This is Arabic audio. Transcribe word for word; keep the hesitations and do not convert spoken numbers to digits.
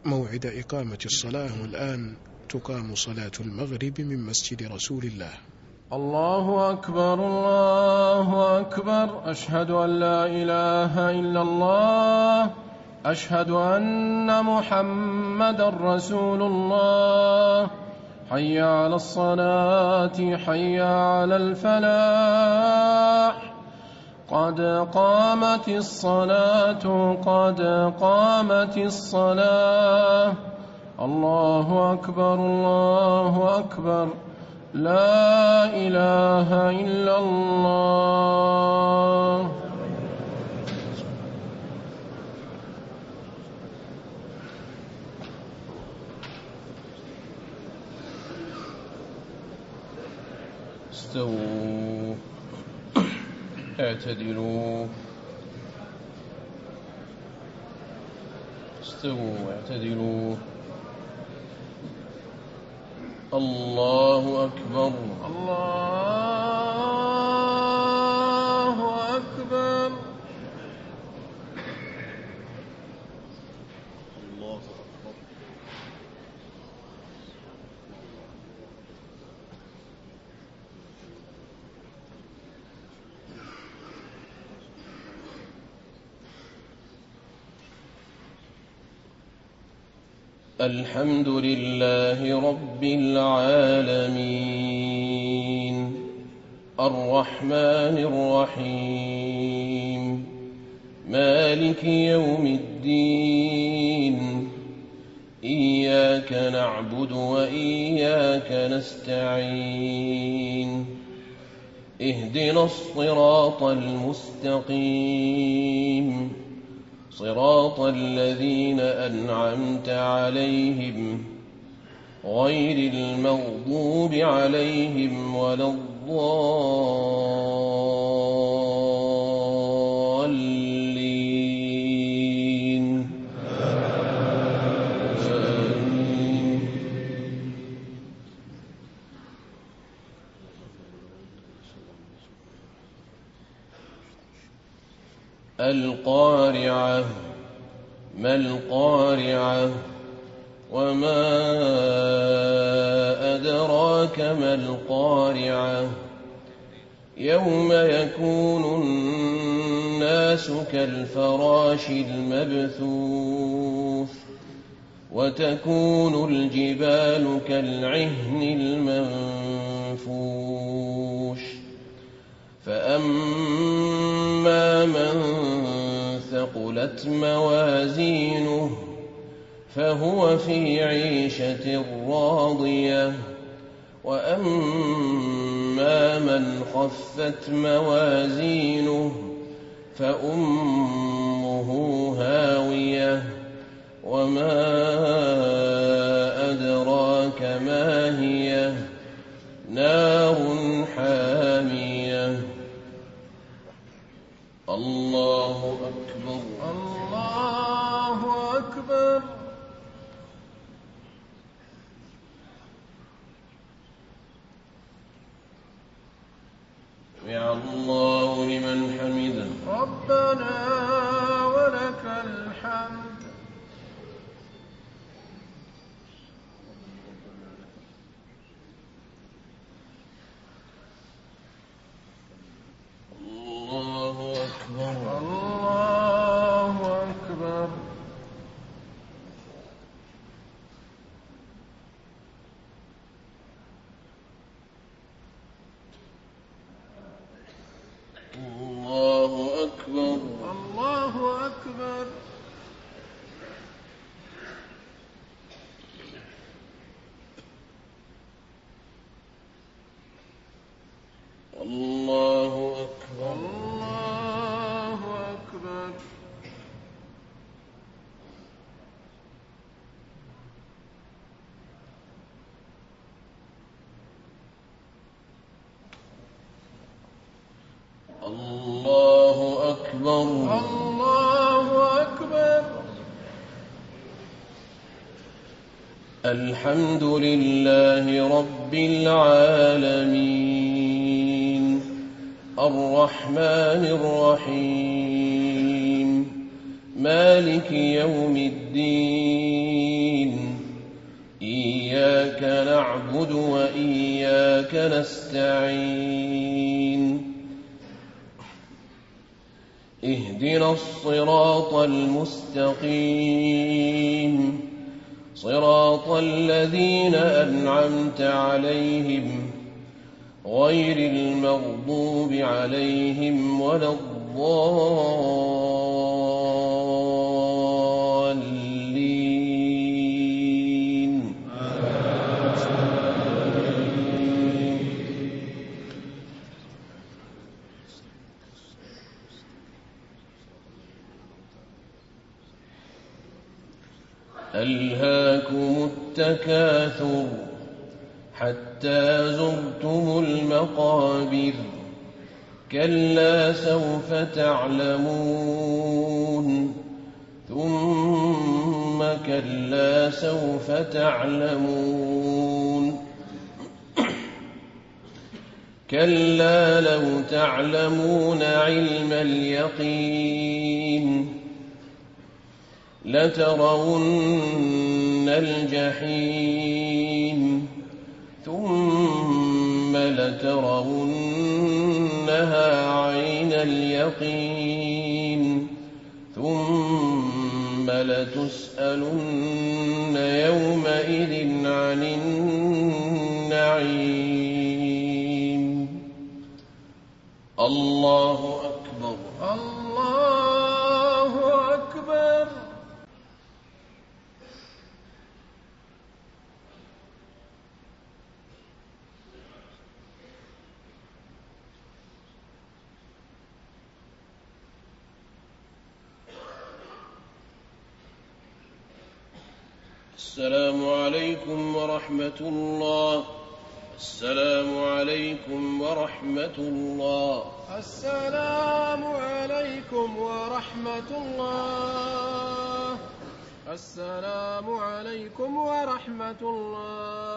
موعد إقامة الصلاة، والآن تقام صلاة المغرب من مسجد رسول الله. الله أكبر الله أكبر، أشهد أن لا إله إلا الله، أشهد أن محمدا رسول الله. حي على الصلاة، حي على الفلاح، قد قامت الصلاة، قد قامت الصلاة. الله أكبر الله أكبر، لا إله إلا الله. استووا، اعتدلوا، استووا اعتدلوا. الله أكبر الله أكبر. الله أكبر. الحمد لله رب العالمين، الرحمن الرحيم، مالك يوم الدين. إياك نعبد وإياك نستعين، اهدنا الصراط المستقيم، صراط الذين أنعمت عليهم غير المغضوب عليهم ولا الضالين. آمين. القارعة، ما القارعة، وما أدراك ما القارعة. يوم يكون الناس كالفراش المبثوث، وتكون الجبال كالعهن المنفوش. فأما من ثقلت موازينه فهو في عيشة راضية، وأما من خفت موازينه فأمه هاوية، وما أدراك ما هي، نار حامية. الله أكبر الله أكبر. سمع الله لمن حمده. ربنا ولك الحمد. الله أكبر الله أكبر. الله أكبر الله أكبر. الله أكبر الله أكبر. الله أكبر الله أكبر. الحمد لله رب العالمين، الرحمن الرحيم، مالك يوم الدين إياك نعبد وإياك نستعين اهدنا الصراط المستقيم صراط الذين أنعمت عليهم غير المغضوب عليهم ولا الضالين ألهاكم التكاثر حتى زرتم المقابر كلا سوف تعلمون ثم كلا سوف تعلمون كلا لو تعلمون علم اليقين لترون الجحيم ثم لترونها عين اليقين ثم لتسألن يومئذ عن النعيم. الله أكبر. الله أكبر. السلام عليكم ورحمة الله. السلام عليكم ورحمة الله. السلام عليكم ورحمة الله. السلام عليكم ورحمة الله.